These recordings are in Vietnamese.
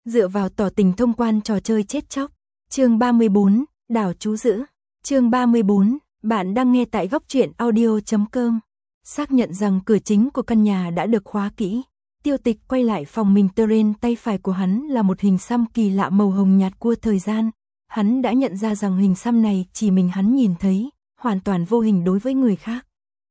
dựa vào tỏ tình thông quan trò chơi chết chóc. Chương 34, đảo chú giữ. Chương 34, bạn đang nghe tại góc truyện audio.com. Xác nhận rằng cửa chính của căn nhà đã được khóa kỹ, Tiêu Tịch quay lại phòng mình. Trên tay phải của hắn là một hình xăm kỳ lạ màu hồng nhạt của thời gian. Hắn đã nhận ra rằng hình xăm này chỉ mình hắn nhìn thấy, hoàn toàn vô hình đối với người khác.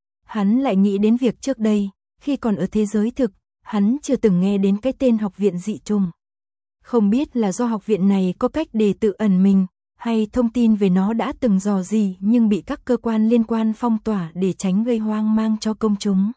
Hắn lại nghĩ đến việc trước đây, khi còn ở thế giới thực, hắn chưa từng nghe đến cái tên học viện dị trùng. Không biết là do học viện này có cách để tự ẩn mình, hay thông tin về nó đã từng dò dỉ nhưng bị các cơ quan liên quan phong tỏa để tránh gây hoang mang cho công chúng.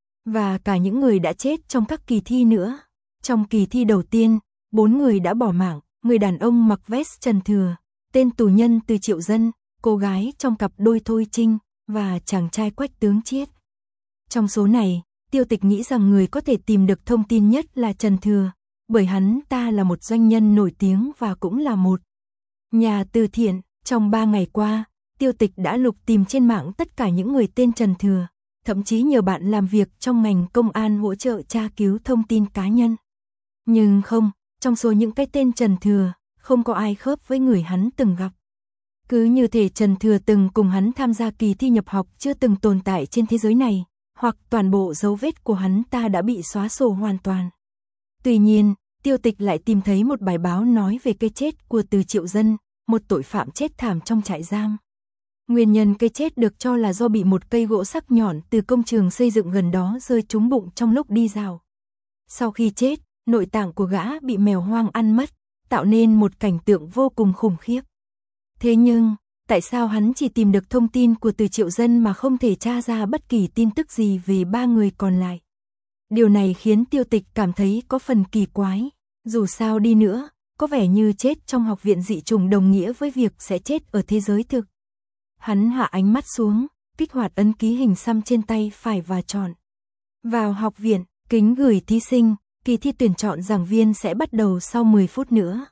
Và cả những người đã chết trong các kỳ thi nữa. Trong kỳ thi đầu tiên, 4 người đã bỏ mạng, người đàn ông mặc vest Trần Thừa, tên tù nhân Từ Triệu Dân, cô gái trong cặp đôi Thôi Trinh, và chàng trai Quách Tướng Chiết. Trong số này, Tiêu Tịch nghĩ rằng người có thể tìm được thông tin nhất là Trần Thừa, bởi hắn ta là một doanh nhân nổi tiếng và cũng là một nhà từ thiện. Trong 3 ngày qua, Tiêu Tịch đã lục tìm trên mạng tất cả những người tên Trần Thừa, thậm chí nhờ bạn làm việc trong ngành công an hỗ trợ tra cứu thông tin cá nhân. Nhưng không, trong số những cái tên Trần Thừa, không có ai khớp với người hắn từng gặp. Cứ như thể Trần Thừa từng cùng hắn tham gia kỳ thi nhập học chưa từng tồn tại trên thế giới này, hoặc toàn bộ dấu vết của hắn ta đã bị xóa sổ hoàn toàn. Tuy nhiên, Tiêu Tịch lại tìm thấy một bài báo nói về cái chết của Từ Triệu Dân, một tội phạm chết thảm trong trại giam. Nguyên nhân cái chết được cho là do bị một cây gỗ sắc nhọn từ công trường xây dựng gần đó rơi trúng bụng trong lúc đi dạo. Sau khi chết, nội tạng của gã bị mèo hoang ăn mất, tạo nên một cảnh tượng vô cùng khủng khiếp. Thế nhưng, tại sao hắn chỉ tìm được thông tin của Từ Triệu Dân mà không thể tra ra bất kỳ tin tức gì về 3 người còn lại? Điều này khiến Tiêu Tịch cảm thấy có phần kỳ quái. Dù sao đi nữa, có vẻ như chết trong học viện dị trùng đồng nghĩa với việc sẽ chết ở thế giới thực. Hắn hạ ánh mắt xuống, kích hoạt ấn ký hình xăm trên tay phải và chọn vào học viện. Kính gửi thí sinh, kỳ thi tuyển chọn giảng viên sẽ bắt đầu sau 10 phút nữa.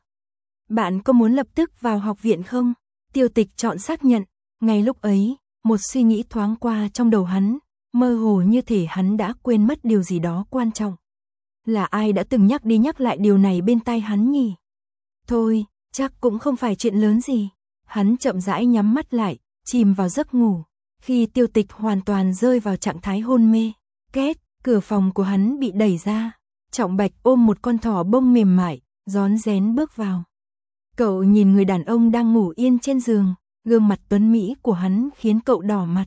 Bạn có muốn lập tức vào học viện không? Tiêu Tịch chọn xác nhận. Ngay lúc ấy, một suy nghĩ thoáng qua trong đầu hắn, mơ hồ như thể hắn đã quên mất điều gì đó quan trọng. Là ai đã từng nhắc đi nhắc lại điều này bên tai hắn nhỉ? Thôi, chắc cũng không phải chuyện lớn gì. Hắn chậm rãi nhắm mắt lại, chìm vào giấc ngủ. Khi Tiêu Tịch hoàn toàn rơi vào trạng thái hôn mê, két, cửa phòng của hắn bị đẩy ra. Trọng Bạch ôm một con thỏ bông mềm mại, rón rén bước vào. Cậu nhìn người đàn ông đang ngủ yên trên giường, gương mặt tuấn mỹ của hắn khiến cậu đỏ mặt.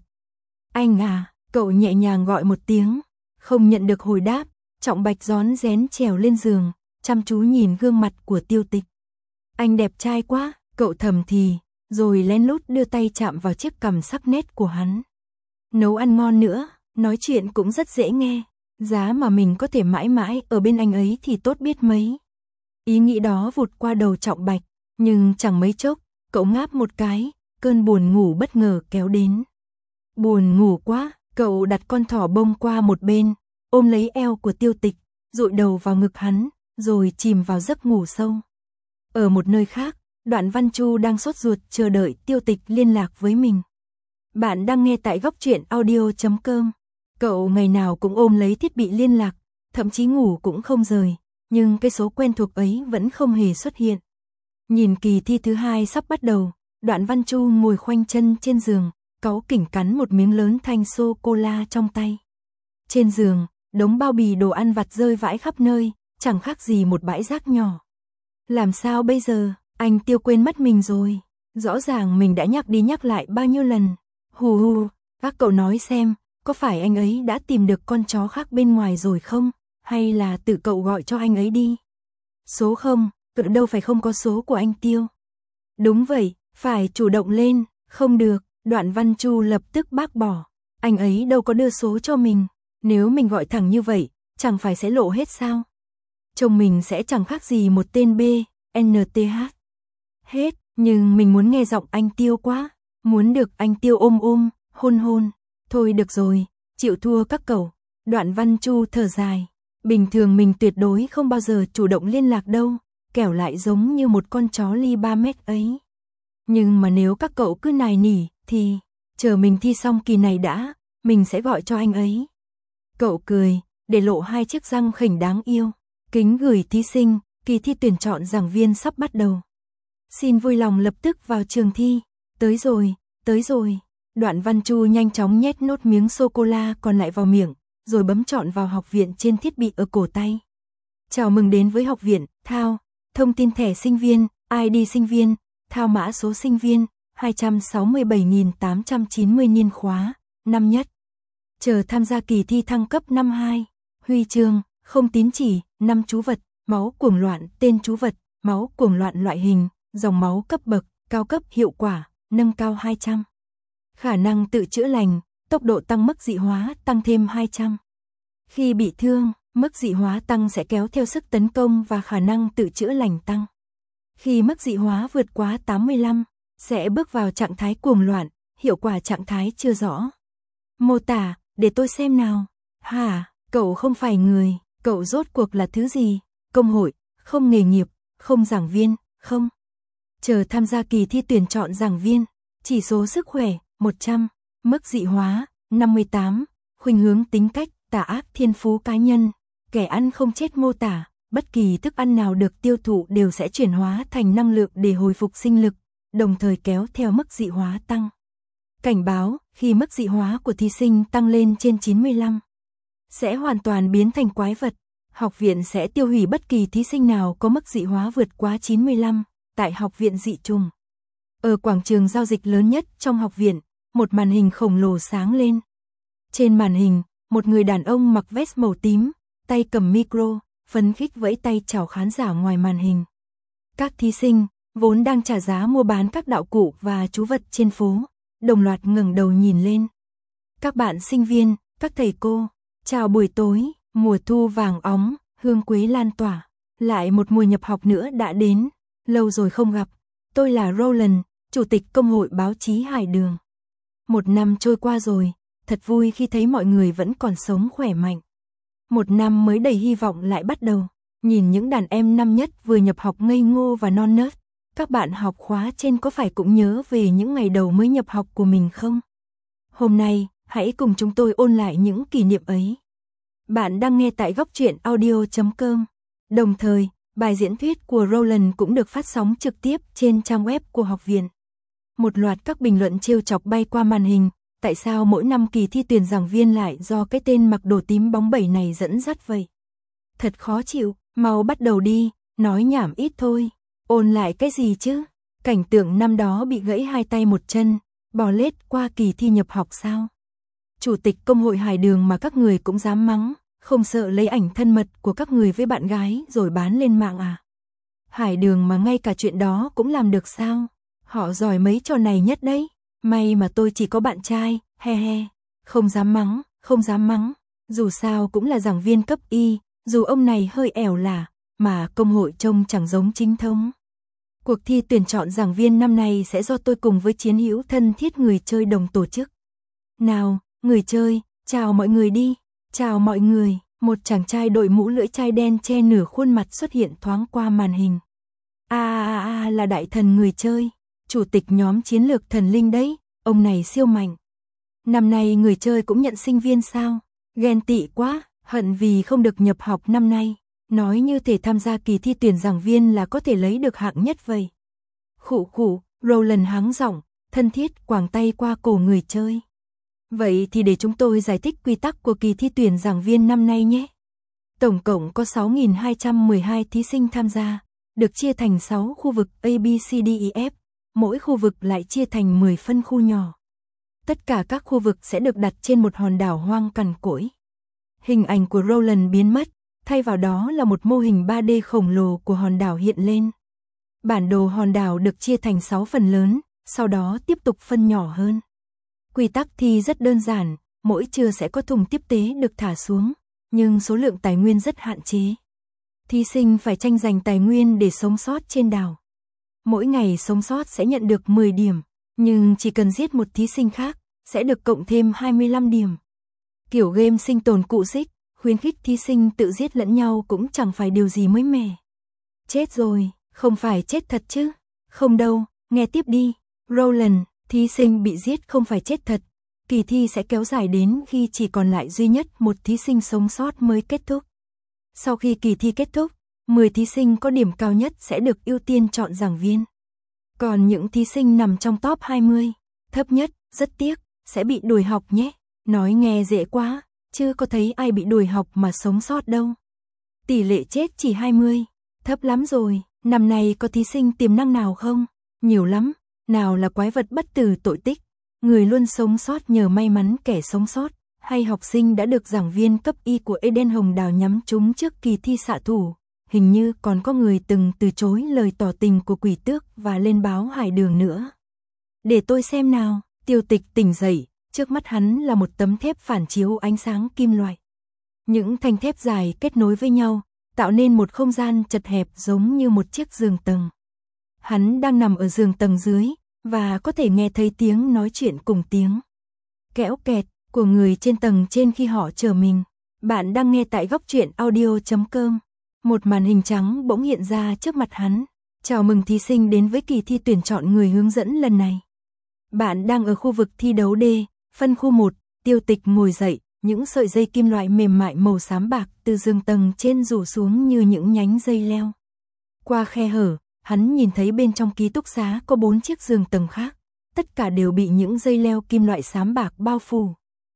Anh à, cậu nhẹ nhàng gọi một tiếng, không nhận được hồi đáp. Trọng Bạch rón rén trèo lên giường, chăm chú nhìn gương mặt của Tiêu Tịch. Anh đẹp trai quá, cậu thầm thì, rồi lén lút đưa tay chạm vào chiếc cằm sắc nét của hắn. Nấu ăn ngon nữa, nói chuyện cũng rất dễ nghe, giá mà mình có thể mãi mãi ở bên anh ấy thì tốt biết mấy. Ý nghĩ đó vụt qua đầu Trọng Bạch, nhưng chẳng mấy chốc, cậu ngáp một cái, cơn buồn ngủ bất ngờ kéo đến. Buồn ngủ quá, cậu đặt con thỏ bông qua một bên, ôm lấy eo của Tiêu Tịch, dụi đầu vào ngực hắn, rồi chìm vào giấc ngủ sâu. Ở một nơi khác, Đoạn Văn Chu đang sốt ruột chờ đợi Tiêu Tịch liên lạc với mình. Bạn đang nghe tại góc truyện audio.com. Cậu ngày nào cũng ôm lấy thiết bị liên lạc, thậm chí ngủ cũng không rời, nhưng cái số quen thuộc ấy vẫn không hề xuất hiện. Nhìn kỳ thi thứ 2 sắp bắt đầu, Đoạn Văn Chu ngồi khoanh chân trên giường, cáu kỉnh cắn một miếng lớn thanh sô-cô-la trong tay. Trên giường, đống bao bì đồ ăn vặt rơi vãi khắp nơi, chẳng khác gì một bãi rác nhỏ. Làm sao bây giờ, anh Tiêu quên mất mình rồi. Rõ ràng mình đã nhắc đi nhắc lại bao nhiêu lần. Hù hù, các cậu nói xem, có phải anh ấy đã tìm được con chó khác bên ngoài rồi không? Hay là tự cậu gọi cho anh ấy đi? Số không, đâu phải không có số của anh Tiêu. Đúng vậy, phải chủ động lên, không được. Đoạn Văn Chu lập tức bác bỏ. Anh ấy đâu có đưa số cho mình. Nếu mình gọi thẳng như vậy, chẳng phải sẽ lộ hết sao? Chồng mình sẽ chẳng khác gì một tên BNTH. Hết, nhưng mình muốn nghe giọng anh Tiêu quá. Muốn được anh Tiêu ôm ôm, hôn hôn. Thôi được rồi, chịu thua các cậu. Đoạn Văn Chu thở dài. Bình thường mình tuyệt đối không bao giờ chủ động liên lạc đâu. Kẻo lại giống như một con chó ly 3 mét ấy. Nhưng mà nếu các cậu cứ nài nỉ, thì chờ mình thi xong kỳ này đã, mình sẽ gọi cho anh ấy. Cậu cười, để lộ 2 chiếc răng khỉnh đáng yêu. Kính gửi thí sinh, kỳ thi tuyển chọn giảng viên sắp bắt đầu. Xin vui lòng lập tức vào trường thi. Tới rồi, tới rồi. Đoạn Văn Chu nhanh chóng nhét nốt miếng sô-cô-la còn lại vào miệng, rồi bấm chọn vào học viện trên thiết bị ở cổ tay. Chào mừng đến với học viện, thao, thông tin thẻ sinh viên, ID sinh viên, thao mã số sinh viên, 267.890 niên khóa, năm nhất. Chờ tham gia kỳ thi thăng cấp năm 2, huy chương, không tín chỉ, 5 chú vật, máu cuồng loạn, tên chú vật, máu cuồng loạn loại hình, dòng máu cấp bậc, cao cấp hiệu quả, nâng cao 200. Khả năng tự chữa lành, tốc độ tăng mức dị hóa tăng thêm 200. Khi bị thương, mức dị hóa tăng sẽ kéo theo sức tấn công và khả năng tự chữa lành tăng. Khi mức dị hóa vượt quá 85, sẽ bước vào trạng thái cuồng loạn, hiệu quả trạng thái chưa rõ. Mô tả, để tôi xem nào. Hả, cậu không phải người, cậu rốt cuộc là thứ gì? Công hội, không nghề nghiệp, không giảng viên, không. Chờ tham gia kỳ thi tuyển chọn giảng viên, chỉ số sức khỏe, 100, mức dị hóa, 58, khuynh hướng tính cách, tà ác thiên phú cá nhân, kẻ ăn không chết mô tả, bất kỳ thức ăn nào được tiêu thụ đều sẽ chuyển hóa thành năng lượng để hồi phục sinh lực, đồng thời kéo theo mức dị hóa tăng. Cảnh báo, khi mức dị hóa của thí sinh tăng lên trên 95, sẽ hoàn toàn biến thành quái vật. Học viện sẽ tiêu hủy bất kỳ thí sinh nào có mức dị hóa vượt quá 95, tại học viện dị trùng. Ở quảng trường giao dịch lớn nhất trong học viện, một màn hình khổng lồ sáng lên. Trên màn hình, một người đàn ông mặc vest màu tím, tay cầm micro, phấn khích vẫy tay chào khán giả ngoài màn hình. Các thí sinh, vốn đang trả giá mua bán các đạo cụ và chú vật trên phố, đồng loạt ngẩng đầu nhìn lên. Các bạn sinh viên, các thầy cô, chào buổi tối, mùa thu vàng óng, hương quế lan tỏa. Lại một mùa nhập học nữa đã đến, lâu rồi không gặp. Tôi là Roland, Chủ tịch Công hội Báo chí Hải Đường. Một năm trôi qua rồi, thật vui khi thấy mọi người vẫn còn sống khỏe mạnh. Một năm mới đầy hy vọng lại bắt đầu. Nhìn những đàn em năm nhất vừa nhập học ngây ngô và non nớt. Các bạn học khóa trên có phải cũng nhớ về những ngày đầu mới nhập học của mình không? Hôm nay, hãy cùng chúng tôi ôn lại những kỷ niệm ấy. Bạn đang nghe tại góc truyện audio.com. Đồng thời, bài diễn thuyết của Roland cũng được phát sóng trực tiếp trên trang web của học viện. Một loạt các bình luận trêu chọc bay qua màn hình. Tại sao mỗi năm kỳ thi tuyển giảng viên lại do cái tên mặc đồ tím bóng bẩy này dẫn dắt vậy? Thật khó chịu, mau bắt đầu đi, nói nhảm ít thôi. Ôn lại cái gì chứ? Cảnh tượng năm đó bị gãy 2 tay 1 chân, bò lết qua kỳ thi nhập học sao? Chủ tịch Công hội Hải Đường mà các người cũng dám mắng, không sợ lấy ảnh thân mật của các người với bạn gái rồi bán lên mạng à? Hải Đường mà ngay cả chuyện đó cũng làm được sao? Họ giỏi mấy trò này nhất đấy. May mà tôi chỉ có bạn trai, he he. Không dám mắng, không dám mắng. Dù sao cũng là giảng viên cấp Y, dù ông này hơi ẻo lả, mà công hội trông chẳng giống chính thống. Cuộc thi tuyển chọn giảng viên năm nay sẽ do tôi cùng với chiến hữu thân thiết người chơi đồng tổ chức. Nào, người chơi, chào mọi người đi. Chào mọi người, một chàng trai đội mũ lưỡi chai đen che nửa khuôn mặt xuất hiện thoáng qua màn hình. Là đại thần người chơi, chủ tịch nhóm chiến lược thần linh đấy, ông này siêu mạnh. Năm nay người chơi cũng nhận sinh viên sao? Ghen tị quá, hận vì không được nhập học năm nay. Nói như thể tham gia kỳ thi tuyển giảng viên là có thể lấy được hạng nhất vậy. Khụ khụ, Roland hắng giọng, thân thiết quàng tay qua cổ người chơi. Vậy thì để chúng tôi giải thích quy tắc của kỳ thi tuyển giảng viên năm nay nhé. Tổng cộng có 6.212 thí sinh tham gia, được chia thành 6 khu vực A, B, C, D, E, F, mỗi khu vực lại chia thành 10 phân khu nhỏ. Tất cả các khu vực sẽ được đặt trên một hòn đảo hoang cằn cỗi. Hình ảnh của Roland biến mất, thay vào đó là một mô hình 3D khổng lồ của hòn đảo hiện lên. Bản đồ hòn đảo được chia thành 6 phần lớn, sau đó tiếp tục phân nhỏ hơn. Quy tắc thi rất đơn giản, mỗi trưa sẽ có thùng tiếp tế được thả xuống, nhưng số lượng tài nguyên rất hạn chế. Thí sinh phải tranh giành tài nguyên để sống sót trên đảo. Mỗi ngày sống sót sẽ nhận được 10 điểm, nhưng chỉ cần giết một thí sinh khác, sẽ được cộng thêm 25 điểm. Kiểu game sinh tồn cụ xích, khuyến khích thí sinh tự giết lẫn nhau cũng chẳng phải điều gì mới mẻ. Chết rồi, không phải chết thật chứ? Không đâu, nghe tiếp đi. Roland, thí sinh bị giết không phải chết thật. Kỳ thi sẽ kéo dài đến khi chỉ còn lại duy nhất một thí sinh sống sót mới kết thúc. Sau khi kỳ thi kết thúc, 10 thí sinh có điểm cao nhất sẽ được ưu tiên chọn giảng viên. Còn những thí sinh nằm trong top 20, thấp nhất, rất tiếc, sẽ bị đuổi học nhé. Nói nghe dễ quá, chứ có thấy ai bị đuổi học mà sống sót đâu. Tỷ lệ chết chỉ 20, thấp lắm rồi. Năm nay có thí sinh tiềm năng nào không? Nhiều lắm, nào là quái vật bất tử tội tích, người luôn sống sót nhờ may mắn kẻ sống sót, hay học sinh đã được giảng viên cấp y của Eden Hồng Đào nhắm trúng trước kỳ thi xạ thủ. Hình như còn có người từng từ chối lời tỏ tình của Quỷ Tước và lên báo Hải Đường nữa. Để tôi xem nào. Tiêu Tịch tỉnh dậy, trước mắt hắn là một tấm thép phản chiếu ánh sáng kim loại. Những thanh thép dài kết nối với nhau, tạo nên một không gian chật hẹp giống như một chiếc giường tầng. Hắn đang nằm ở giường tầng dưới, và có thể nghe thấy tiếng nói chuyện cùng tiếng kéo kẹt của người trên tầng trên khi họ chờ mình. Bạn đang nghe tại góc truyện audio.com. Một màn hình trắng bỗng hiện ra trước mặt hắn. Chào mừng thí sinh đến với kỳ thi tuyển chọn người hướng dẫn lần này. Bạn đang ở khu vực thi đấu D, phân khu 1, Tiêu Tịch ngồi dậy, những sợi dây kim loại mềm mại màu xám bạc từ giường tầng trên rủ xuống như những nhánh dây leo. Qua khe hở, hắn nhìn thấy bên trong ký túc xá có 4 chiếc giường tầng khác, tất cả đều bị những dây leo kim loại xám bạc bao phủ.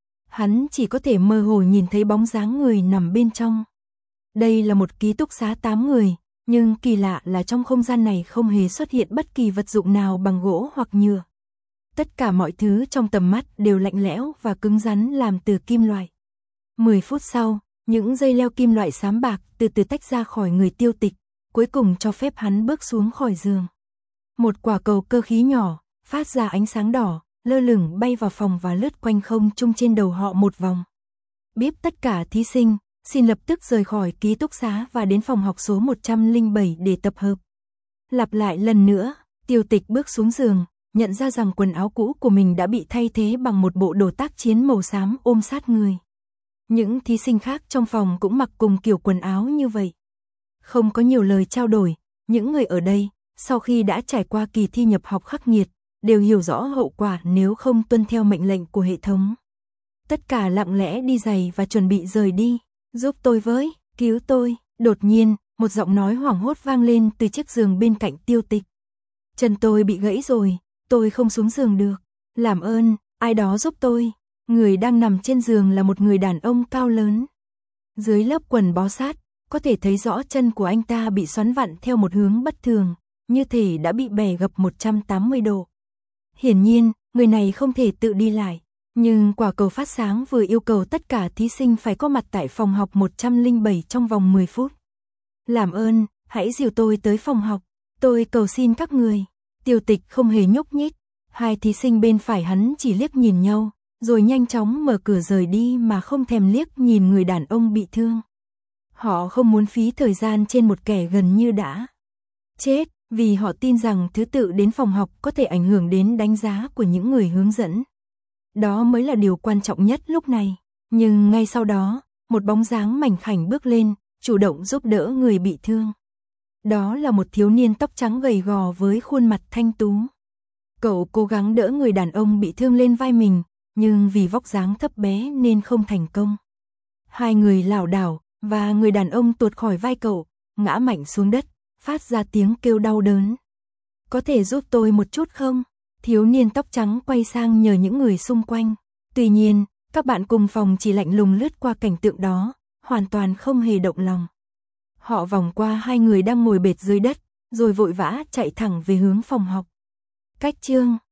Hắn chỉ có thể mơ hồ nhìn thấy bóng dáng người nằm bên trong. Đây là một ký túc xá 8 người, nhưng kỳ lạ là trong không gian này không hề xuất hiện bất kỳ vật dụng nào bằng gỗ hoặc nhựa. Tất cả mọi thứ trong tầm mắt đều lạnh lẽo và cứng rắn làm từ kim loại. 10 phút sau, những dây leo kim loại xám bạc từ từ tách ra khỏi người Tiêu Tịch, cuối cùng cho phép hắn bước xuống khỏi giường. Một quả cầu cơ khí nhỏ, phát ra ánh sáng đỏ, lơ lửng bay vào phòng và lướt quanh không trung trên đầu họ một vòng. Bíp tất cả thí sinh, xin lập tức rời khỏi ký túc xá và đến phòng học số 107 để tập hợp. Lặp lại lần nữa, Tiêu Tịch bước xuống giường, nhận ra rằng quần áo cũ của mình đã bị thay thế bằng một bộ đồ tác chiến màu xám ôm sát người. Những thí sinh khác trong phòng cũng mặc cùng kiểu quần áo như vậy. Không có nhiều lời trao đổi, những người ở đây, sau khi đã trải qua kỳ thi nhập học khắc nghiệt, đều hiểu rõ hậu quả nếu không tuân theo mệnh lệnh của hệ thống. Tất cả lặng lẽ đi giày và chuẩn bị rời đi. Giúp tôi với, cứu tôi. Đột nhiên, một giọng nói hoảng hốt vang lên từ chiếc giường bên cạnh Tiêu Tịch. Chân tôi bị gãy rồi, tôi không xuống giường được. Làm ơn, ai đó giúp tôi. Người đang nằm trên giường là một người đàn ông cao lớn. Dưới lớp quần bó sát, có thể thấy rõ chân của anh ta bị xoắn vặn theo một hướng bất thường, như thể đã bị bẻ gập 180 độ. Hiển nhiên, người này không thể tự đi lại, nhưng quả cầu phát sáng vừa yêu cầu tất cả thí sinh phải có mặt tại phòng học 107 trong vòng 10 phút. Làm ơn, hãy dìu tôi tới phòng học, tôi cầu xin các người. Tiêu Tịch không hề nhúc nhích, hai thí sinh bên phải hắn chỉ liếc nhìn nhau, rồi nhanh chóng mở cửa rời đi mà không thèm liếc nhìn người đàn ông bị thương. Họ không muốn phí thời gian trên một kẻ gần như đã chết, vì họ tin rằng thứ tự đến phòng học có thể ảnh hưởng đến đánh giá của những người hướng dẫn. Đó mới là điều quan trọng nhất lúc này. Nhưng ngay sau đó, một bóng dáng mảnh khảnh bước lên, chủ động giúp đỡ người bị thương. Đó là một thiếu niên tóc trắng gầy gò với khuôn mặt thanh tú. Cậu cố gắng đỡ người đàn ông bị thương lên vai mình, nhưng vì vóc dáng thấp bé nên không thành công. Hai người lảo đảo, và người đàn ông tuột khỏi vai cậu, ngã mạnh xuống đất, phát ra tiếng kêu đau đớn. Có thể giúp tôi một chút không? Thiếu niên tóc trắng quay sang nhờ những người xung quanh. Tuy nhiên, các bạn cùng phòng chỉ lạnh lùng lướt qua cảnh tượng đó, hoàn toàn không hề động lòng. Họ vòng qua hai người đang ngồi bệt dưới đất, rồi vội vã chạy thẳng về hướng phòng học. Cách chương